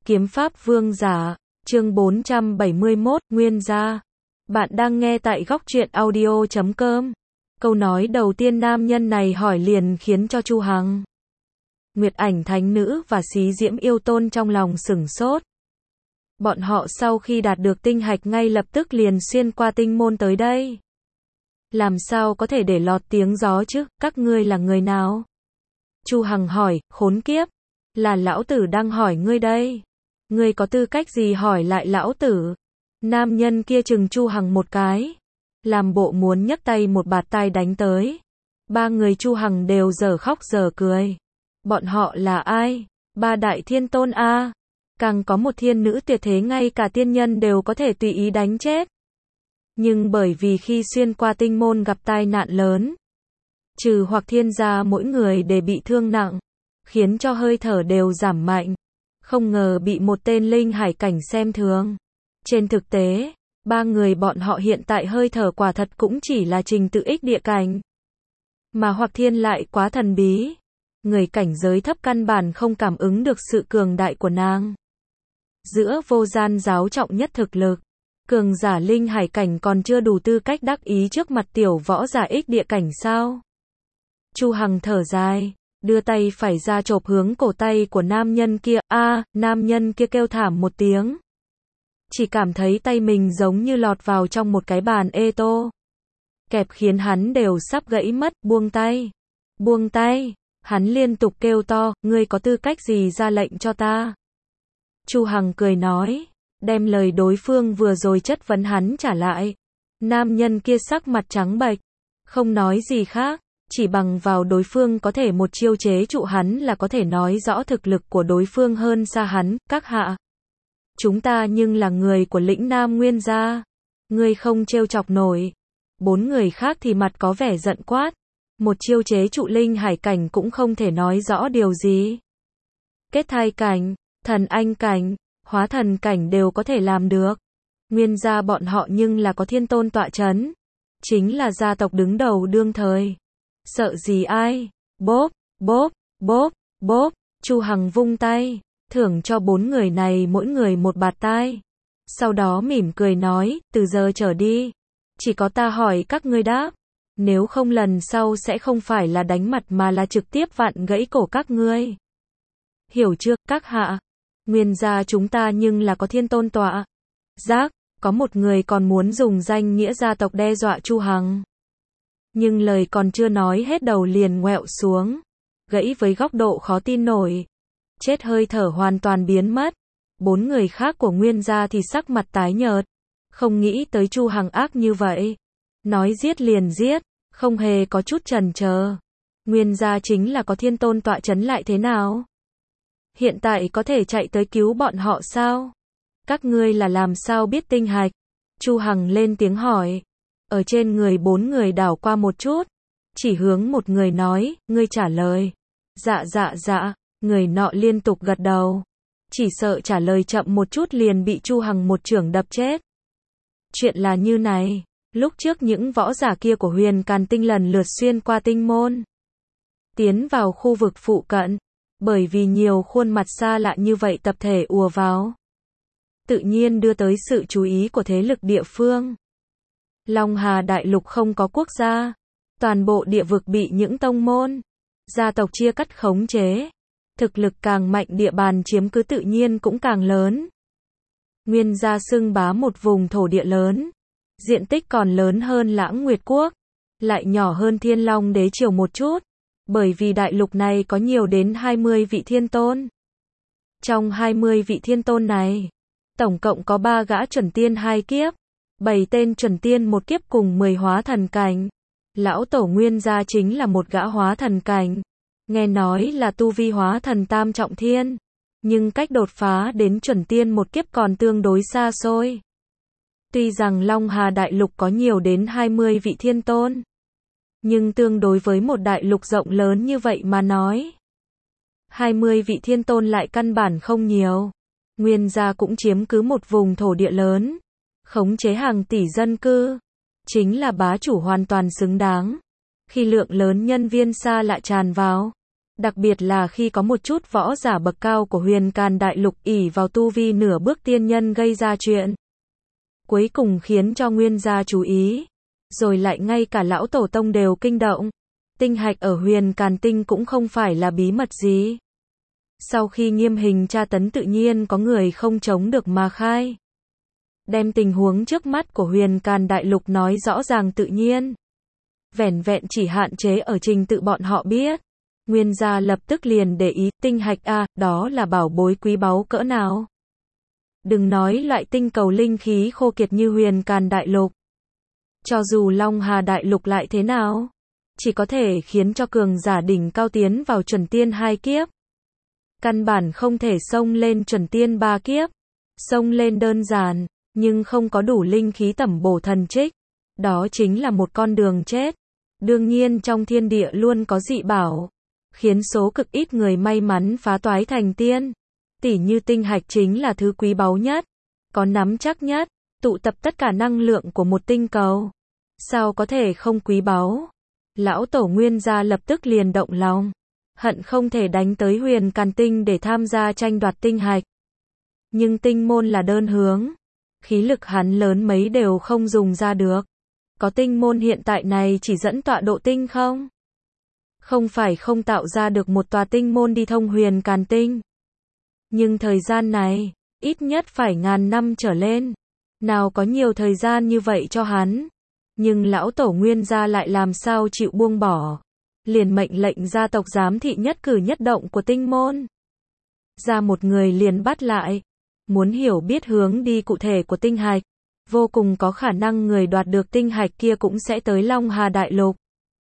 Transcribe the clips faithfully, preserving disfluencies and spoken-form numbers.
Kiếm pháp vương giả, chương bốn trăm bảy mươi mốt, Nguyên gia. Bạn đang nghe tại góc truyện audio chấm com. Câu nói đầu tiên nam nhân này hỏi liền khiến cho Chu Hằng, Nguyệt Ảnh Thánh Nữ và Xí Diễm Yêu Tôn trong lòng sửng sốt. Bọn họ sau khi đạt được tinh hạch ngay lập tức liền xuyên qua tinh môn tới đây. Làm sao có thể để lọt tiếng gió chứ, các ngươi là người nào? Chu Hằng hỏi, khốn kiếp, là lão tử đang hỏi ngươi đây. Ngươi có tư cách gì hỏi lại lão tử? Nam nhân kia chừng Chu Hằng một cái, làm bộ muốn nhấc tay một bạt tai đánh tới. Ba người Chu Hằng đều dở khóc dở cười. Bọn họ là ai? Ba đại thiên tôn a, càng có một thiên nữ tuyệt thế ngay cả tiên nhân đều có thể tùy ý đánh chết. Nhưng bởi vì khi xuyên qua tinh môn gặp tai nạn lớn, trừ hoặc thiên gia mỗi người đều bị thương nặng, khiến cho hơi thở đều giảm mạnh. Không ngờ bị một tên linh hải cảnh xem thường. Trên thực tế, ba người bọn họ hiện tại hơi thở quả thật cũng chỉ là trình tự ích địa cảnh. Mà hoặc thiên lại quá thần bí. Người cảnh giới thấp căn bản không cảm ứng được sự cường đại của nàng. Giữa vô gian giáo trọng nhất thực lực, cường giả linh hải cảnh còn chưa đủ tư cách đắc ý trước mặt tiểu võ giả ích địa cảnh sao? Chu Hằng thở dài, đưa tay phải ra chộp hướng cổ tay của nam nhân kia. A, à, nam nhân kia kêu thảm một tiếng. Chỉ cảm thấy tay mình giống như lọt vào trong một cái bàn ê tô. Kẹp khiến hắn đều sắp gãy mất, buông tay. Buông tay, hắn liên tục kêu to, ngươi có tư cách gì ra lệnh cho ta? Chu Hằng cười nói, đem lời đối phương vừa rồi chất vấn hắn trả lại. Nam nhân kia sắc mặt trắng bệch, không nói gì khác. Chỉ bằng vào đối phương có thể một chiêu chế trụ hắn là có thể nói rõ thực lực của đối phương hơn xa hắn. Các hạ, chúng ta nhưng là người của lĩnh Nam Nguyên gia, ngươi không trêu chọc nổi. Bốn người khác thì mặt có vẻ giận quát, một chiêu chế trụ linh hải cảnh cũng không thể nói rõ điều gì. Kết thai cảnh, thần anh cảnh, hóa thần cảnh đều có thể làm được. Nguyên gia bọn họ nhưng là có thiên tôn tọa chấn, chính là gia tộc đứng đầu đương thời. Sợ gì ai? Bốp, bốp, bốp, bốp. Chu Hằng vung tay, thưởng cho bốn người này mỗi người một bạt tai. Sau đó mỉm cười nói, từ giờ trở đi, chỉ có ta hỏi các ngươi đáp. Nếu không lần sau sẽ không phải là đánh mặt mà là trực tiếp vặn gãy cổ các ngươi. Hiểu chưa, các hạ? Nguyên gia chúng ta nhưng là có thiên tôn tọa. Giác, có một người còn muốn dùng danh nghĩa gia tộc đe dọa Chu Hằng. Nhưng lời còn chưa nói hết đầu liền ngoẹo xuống, gãy với góc độ khó tin nổi. Chết hơi thở hoàn toàn biến mất. Bốn người khác của Nguyên gia thì sắc mặt tái nhợt, không nghĩ tới Chu Hằng ác như vậy. Nói giết liền giết, không hề có chút chần chờ. Nguyên gia chính là có thiên tôn tọa chấn lại thế nào? Hiện tại có thể chạy tới cứu bọn họ sao? Các ngươi là làm sao biết tinh hạch? Chu Hằng lên tiếng hỏi. Ở trên người bốn người đảo qua một chút, chỉ hướng một người nói, ngươi trả lời. Dạ dạ dạ, người nọ liên tục gật đầu. Chỉ sợ trả lời chậm một chút liền bị Chu Hằng một chưởng đập chết. Chuyện là như này, lúc trước những võ giả kia của Huyền Càn Tinh lần lượt xuyên qua tinh môn, tiến vào khu vực phụ cận, bởi vì nhiều khuôn mặt xa lạ như vậy tập thể ùa vào, tự nhiên đưa tới sự chú ý của thế lực địa phương. Long Hà Đại Lục không có quốc gia, toàn bộ địa vực bị những tông môn, gia tộc chia cắt khống chế, thực lực càng mạnh địa bàn chiếm cứ tự nhiên cũng càng lớn. Nguyên gia xưng bá một vùng thổ địa lớn, diện tích còn lớn hơn Lãng Nguyệt Quốc, lại nhỏ hơn Thiên Long Đế Triều một chút, bởi vì đại lục này có nhiều đến hai mươi vị thiên tôn. Trong hai mươi vị thiên tôn này, tổng cộng có ba gã chuẩn tiên hai kiếp, bảy tên chuẩn tiên một kiếp cùng mười hóa thần cảnh. Lão tổ Nguyên gia chính là một gã hóa thần cảnh, nghe nói là tu vi hóa thần tam trọng thiên, nhưng cách đột phá đến chuẩn tiên một kiếp còn tương đối xa xôi. Tuy rằng Long Hà Đại Lục có nhiều đến hai mươi vị thiên tôn, nhưng tương đối với một đại lục rộng lớn như vậy mà nói, hai mươi vị thiên tôn lại căn bản không nhiều. Nguyên gia cũng chiếm cứ một vùng thổ địa lớn, khống chế hàng tỷ dân cư, chính là bá chủ hoàn toàn xứng đáng. Khi lượng lớn nhân viên xa lạ tràn vào, Đặc biệt là khi có một chút võ giả bậc cao của Huyền Càn Đại Lục ỷ vào tu vi nửa bước tiên nhân gây ra chuyện. Cuối cùng khiến cho Nguyên gia chú ý. Rồi lại ngay cả lão tổ tông đều kinh động. Tinh hạch ở Huyền Càn Tinh cũng không phải là bí mật gì. Sau khi nghiêm hình tra tấn tự nhiên có người không chống được mà khai. Đem tình huống trước mắt của Huyền Càn Đại Lục nói rõ ràng tự nhiên. Vẻn vẹn chỉ hạn chế ở trình tự bọn họ biết. Nguyên gia lập tức liền để ý, tinh hạch a, đó là bảo bối quý báu cỡ nào. Đừng nói loại tinh cầu linh khí khô kiệt như Huyền Càn Đại Lục. Cho dù Long Hà Đại Lục lại thế nào, chỉ có thể khiến cho cường giả đỉnh cao tiến vào chuẩn tiên hai kiếp. Căn bản không thể xông lên chuẩn tiên ba kiếp. Xông lên đơn giản, nhưng không có đủ linh khí tẩm bổ thần trích. Đó chính là một con đường chết. Đương nhiên trong thiên địa luôn có dị bảo, khiến số cực ít người may mắn phá toái thành tiên. Tỉ như tinh hạch chính là thứ quý báu nhất, có nắm chắc nhất, tụ tập tất cả năng lượng của một tinh cầu. Sao có thể không quý báu? Lão tổ Nguyên gia lập tức liền động lòng, hận không thể đánh tới Huyền Càn Tinh để tham gia tranh đoạt tinh hạch. Nhưng tinh môn là đơn hướng, khí lực hắn lớn mấy đều không dùng ra được. Có tinh môn hiện tại này chỉ dẫn tọa độ tinh không? Không phải không tạo ra được một tòa tinh môn đi thông Huyền Càn Tinh. Nhưng thời gian này, ít nhất phải ngàn năm trở lên. Nào có nhiều thời gian như vậy cho hắn. Nhưng lão tổ Nguyên gia lại làm sao chịu buông bỏ. Liền mệnh lệnh gia tộc giám thị nhất cử nhất động của tinh môn. Ra một người liền bắt lại. Muốn hiểu biết hướng đi cụ thể của tinh hạch. Vô cùng có khả năng người đoạt được tinh hạch kia cũng sẽ tới Long Hà Đại Lục.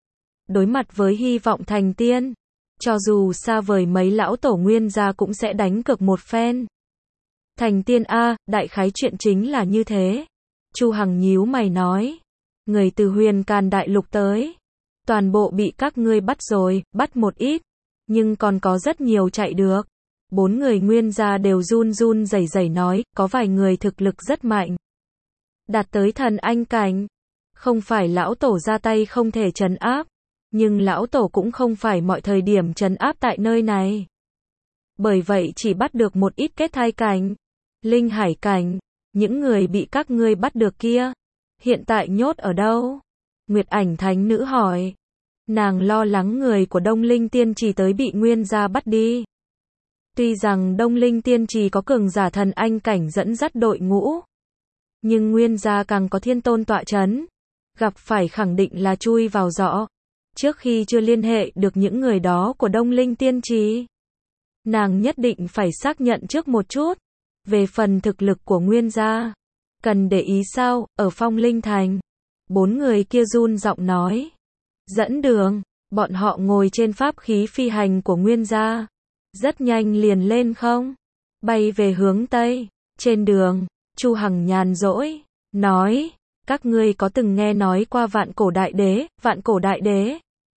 Đối mặt với hy vọng thành tiên, cho dù xa vời mấy lão tổ Nguyên gia cũng sẽ đánh cược một phen. Thành tiên a, đại khái chuyện chính là như thế. Chu Hằng nhíu mày nói, người từ Huyền Càn Đại Lục tới, toàn bộ bị các ngươi bắt rồi, bắt một ít, nhưng còn có rất nhiều chạy được. Bốn người Nguyên gia đều run run rẩy rẩy nói, có vài người thực lực rất mạnh, đạt tới thần anh cảnh. Không phải lão tổ ra tay không thể trấn áp, nhưng lão tổ cũng không phải mọi thời điểm trấn áp tại nơi này. Bởi vậy chỉ bắt được một ít kết thai cảnh, linh hải cảnh. Những người bị các ngươi bắt được kia, hiện tại nhốt ở đâu? Nguyệt Ảnh Thánh Nữ hỏi. Nàng lo lắng người của Đông Linh Tiên Trì tới bị Nguyên gia bắt đi. Tuy rằng Đông Linh Tiên Trì có cường giả thần anh cảnh dẫn dắt đội ngũ, nhưng Nguyên gia càng có thiên tôn tọa chấn, gặp phải khẳng định là chui vào giỏ. Trước khi chưa liên hệ được những người đó của Đông Linh Tiên Trì, nàng nhất định phải xác nhận trước một chút. Về phần thực lực của Nguyên gia, cần để ý sao? Ở Phong Linh Thành, bốn người kia run giọng nói. Dẫn đường, bọn họ ngồi trên pháp khí phi hành của Nguyên gia, rất nhanh liền lên không, bay về hướng Tây. Trên đường, Chu Hằng nhàn rỗi, nói, các ngươi có từng nghe nói qua Vạn Cổ Đại Đế? Vạn Cổ Đại Đế?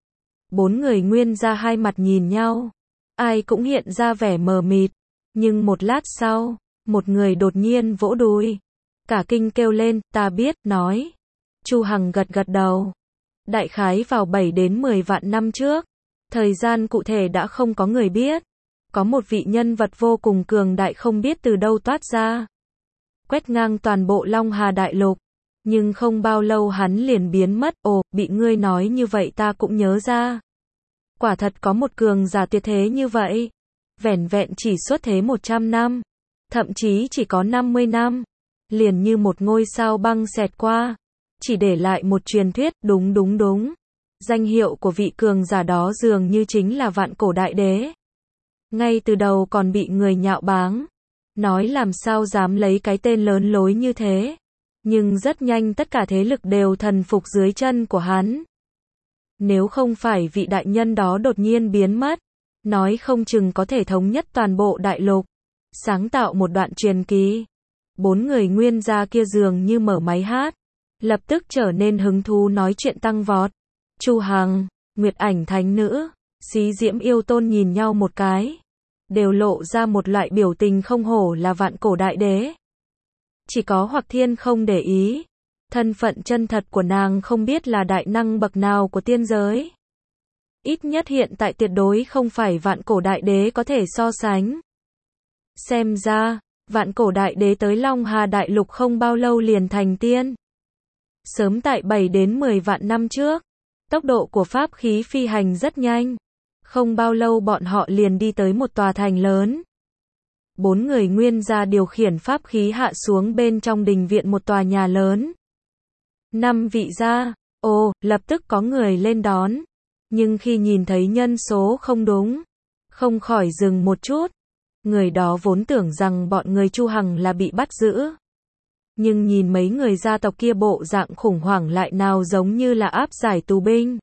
Bốn người Nguyên gia hai mặt nhìn nhau, ai cũng hiện ra vẻ mờ mịt, nhưng một lát sau, một người đột nhiên vỗ đùi, cả kinh kêu lên, ta biết, nói. Chu Hằng gật gật đầu. Đại khái vào bảy đến mười vạn năm trước, thời gian cụ thể đã không có người biết. Có một vị nhân vật vô cùng cường đại không biết từ đâu toát ra, quét ngang toàn bộ Long Hà Đại Lục. Nhưng không bao lâu hắn liền biến mất. Ồ, bị ngươi nói như vậy ta cũng nhớ ra. Quả thật có một cường giả tuyệt thế như vậy. Vẻn vẹn chỉ xuất thế một trăm năm, thậm chí chỉ có năm mươi năm, liền như một ngôi sao băng xẹt qua, chỉ để lại một truyền thuyết. Đúng đúng đúng, danh hiệu của vị cường giả đó dường như chính là Vạn Cổ Đại Đế. Ngay từ đầu còn bị người nhạo báng, nói làm sao dám lấy cái tên lớn lối như thế. Nhưng rất nhanh tất cả thế lực đều thần phục dưới chân của hắn. Nếu không phải vị đại nhân đó đột nhiên biến mất, nói không chừng có thể thống nhất toàn bộ đại lục, sáng tạo một đoạn truyền kỳ. Bốn người Nguyên gia kia dường như mở máy hát, lập tức trở nên hứng thú nói chuyện tăng vọt. Chu Hằng, Nguyệt Ảnh Thánh Nữ, Xí Diễm Yêu Tôn nhìn nhau một cái, đều lộ ra một loại biểu tình không hổ là Vạn Cổ Đại Đế. Chỉ có Hoặc Thiên không để ý, thân phận chân thật của nàng không biết là đại năng bậc nào của tiên giới. Ít nhất hiện tại tuyệt đối không phải vạn cổ đại đế có thể so sánh. Xem ra, vạn cổ đại đế tới Long Hà Đại Lục không bao lâu liền thành tiên. Sớm tại bảy đến mười vạn năm trước, tốc độ của pháp khí phi hành rất nhanh. Không bao lâu bọn họ liền đi tới một tòa thành lớn. Bốn người Nguyên gia điều khiển pháp khí hạ xuống bên trong đình viện một tòa nhà lớn. Năm vị gia, ồ, lập tức có người lên đón. Nhưng khi nhìn thấy nhân số không đúng, không khỏi dừng một chút. Người đó vốn tưởng rằng bọn người Chu Hằng là bị bắt giữ. Nhưng nhìn mấy người gia tộc kia bộ dạng khủng hoảng lại nào giống như là áp giải tù binh.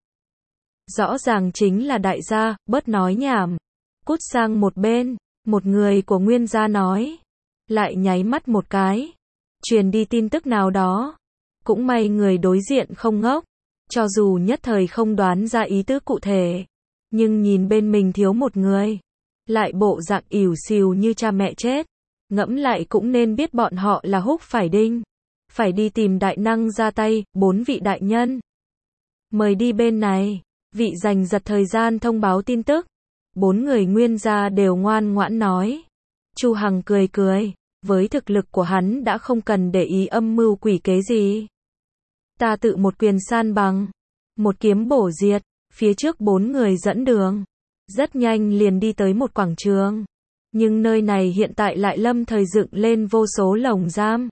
Rõ ràng chính là đại gia, bớt nói nhảm. Cút sang một bên, một người của Nguyên gia nói. Lại nháy mắt một cái. Truyền đi tin tức nào đó. Cũng may người đối diện không ngốc. Cho dù nhất thời không đoán ra ý tứ cụ thể. Nhưng nhìn bên mình thiếu một người. Lại bộ dạng ỉu xìu như cha mẹ chết. Ngẫm lại cũng nên biết bọn họ là húc phải đinh. Phải đi tìm đại năng ra tay, bốn vị đại nhân. Mời đi bên này. Vị dành giật thời gian thông báo tin tức. Bốn người Nguyên gia đều ngoan ngoãn nói. Chu Hằng cười cười. Với thực lực của hắn đã không cần để ý âm mưu quỷ kế gì. Ta tự một quyền san bằng. Một kiếm bổ diệt. Phía trước bốn người dẫn đường. Rất nhanh liền đi tới một quảng trường. Nhưng nơi này hiện tại lại lâm thời dựng lên vô số lồng giam.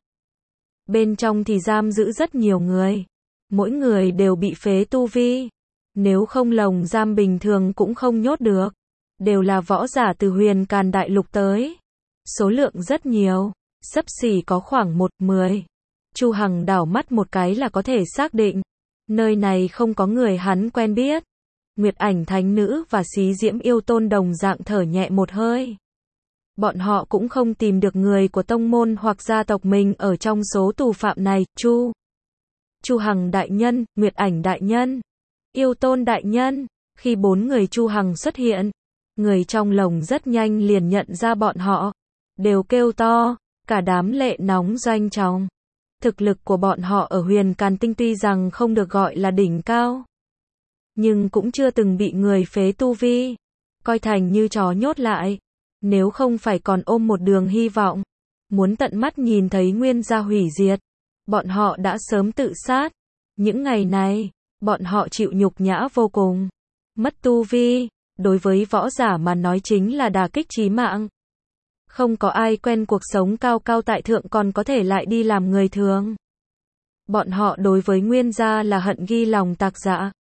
Bên trong thì giam giữ rất nhiều người. Mỗi người đều bị phế tu vi. Nếu không lồng giam bình thường cũng không nhốt được. Đều là võ giả từ Huyền Càn Đại Lục tới. Số lượng rất nhiều. Xấp xỉ có khoảng một, mười. Chu Hằng đảo mắt một cái là có thể xác định. Nơi này không có người hắn quen biết. Nguyệt Ảnh Thánh Nữ và Xí Diễm Yêu Tôn đồng dạng thở nhẹ một hơi. Bọn họ cũng không tìm được người của tông môn hoặc gia tộc mình ở trong số tù phạm này. Chu Chu Hằng đại nhân, Nguyệt Ảnh đại nhân, Yêu Tôn đại nhân. Khi bốn người Chu Hằng xuất hiện, người trong lồng rất nhanh liền nhận ra bọn họ. Đều kêu to, cả đám lệ nóng doanh trọng. Thực lực của bọn họ ở Huyền Càn Tinh tuy rằng không được gọi là đỉnh cao. Nhưng cũng chưa từng bị người phế tu vi. Coi thành như chó nhốt lại. Nếu không phải còn ôm một đường hy vọng. Muốn tận mắt nhìn thấy Nguyên gia hủy diệt. Bọn họ đã sớm tự sát. Những ngày này, bọn họ chịu nhục nhã vô cùng. Mất tu vi, đối với võ giả mà nói chính là đả kích chí mạng. Không có ai quen cuộc sống cao cao tại thượng còn có thể lại đi làm người thường. Bọn họ đối với Nguyên gia là hận ghi lòng tạc dạ.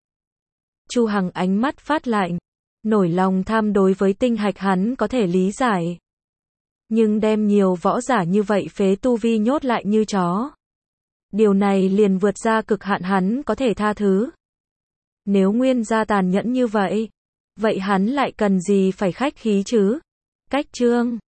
Chu Hằng ánh mắt phát lạnh. Nổi lòng tham đối với tinh hạch hắn có thể lý giải. Nhưng đem nhiều võ giả như vậy phế tu vi nhốt lại như chó. Điều này liền vượt ra cực hạn hắn có thể tha thứ. Nếu Nguyên gia tàn nhẫn như vậy, vậy hắn lại cần gì phải khách khí chứ? Cách chương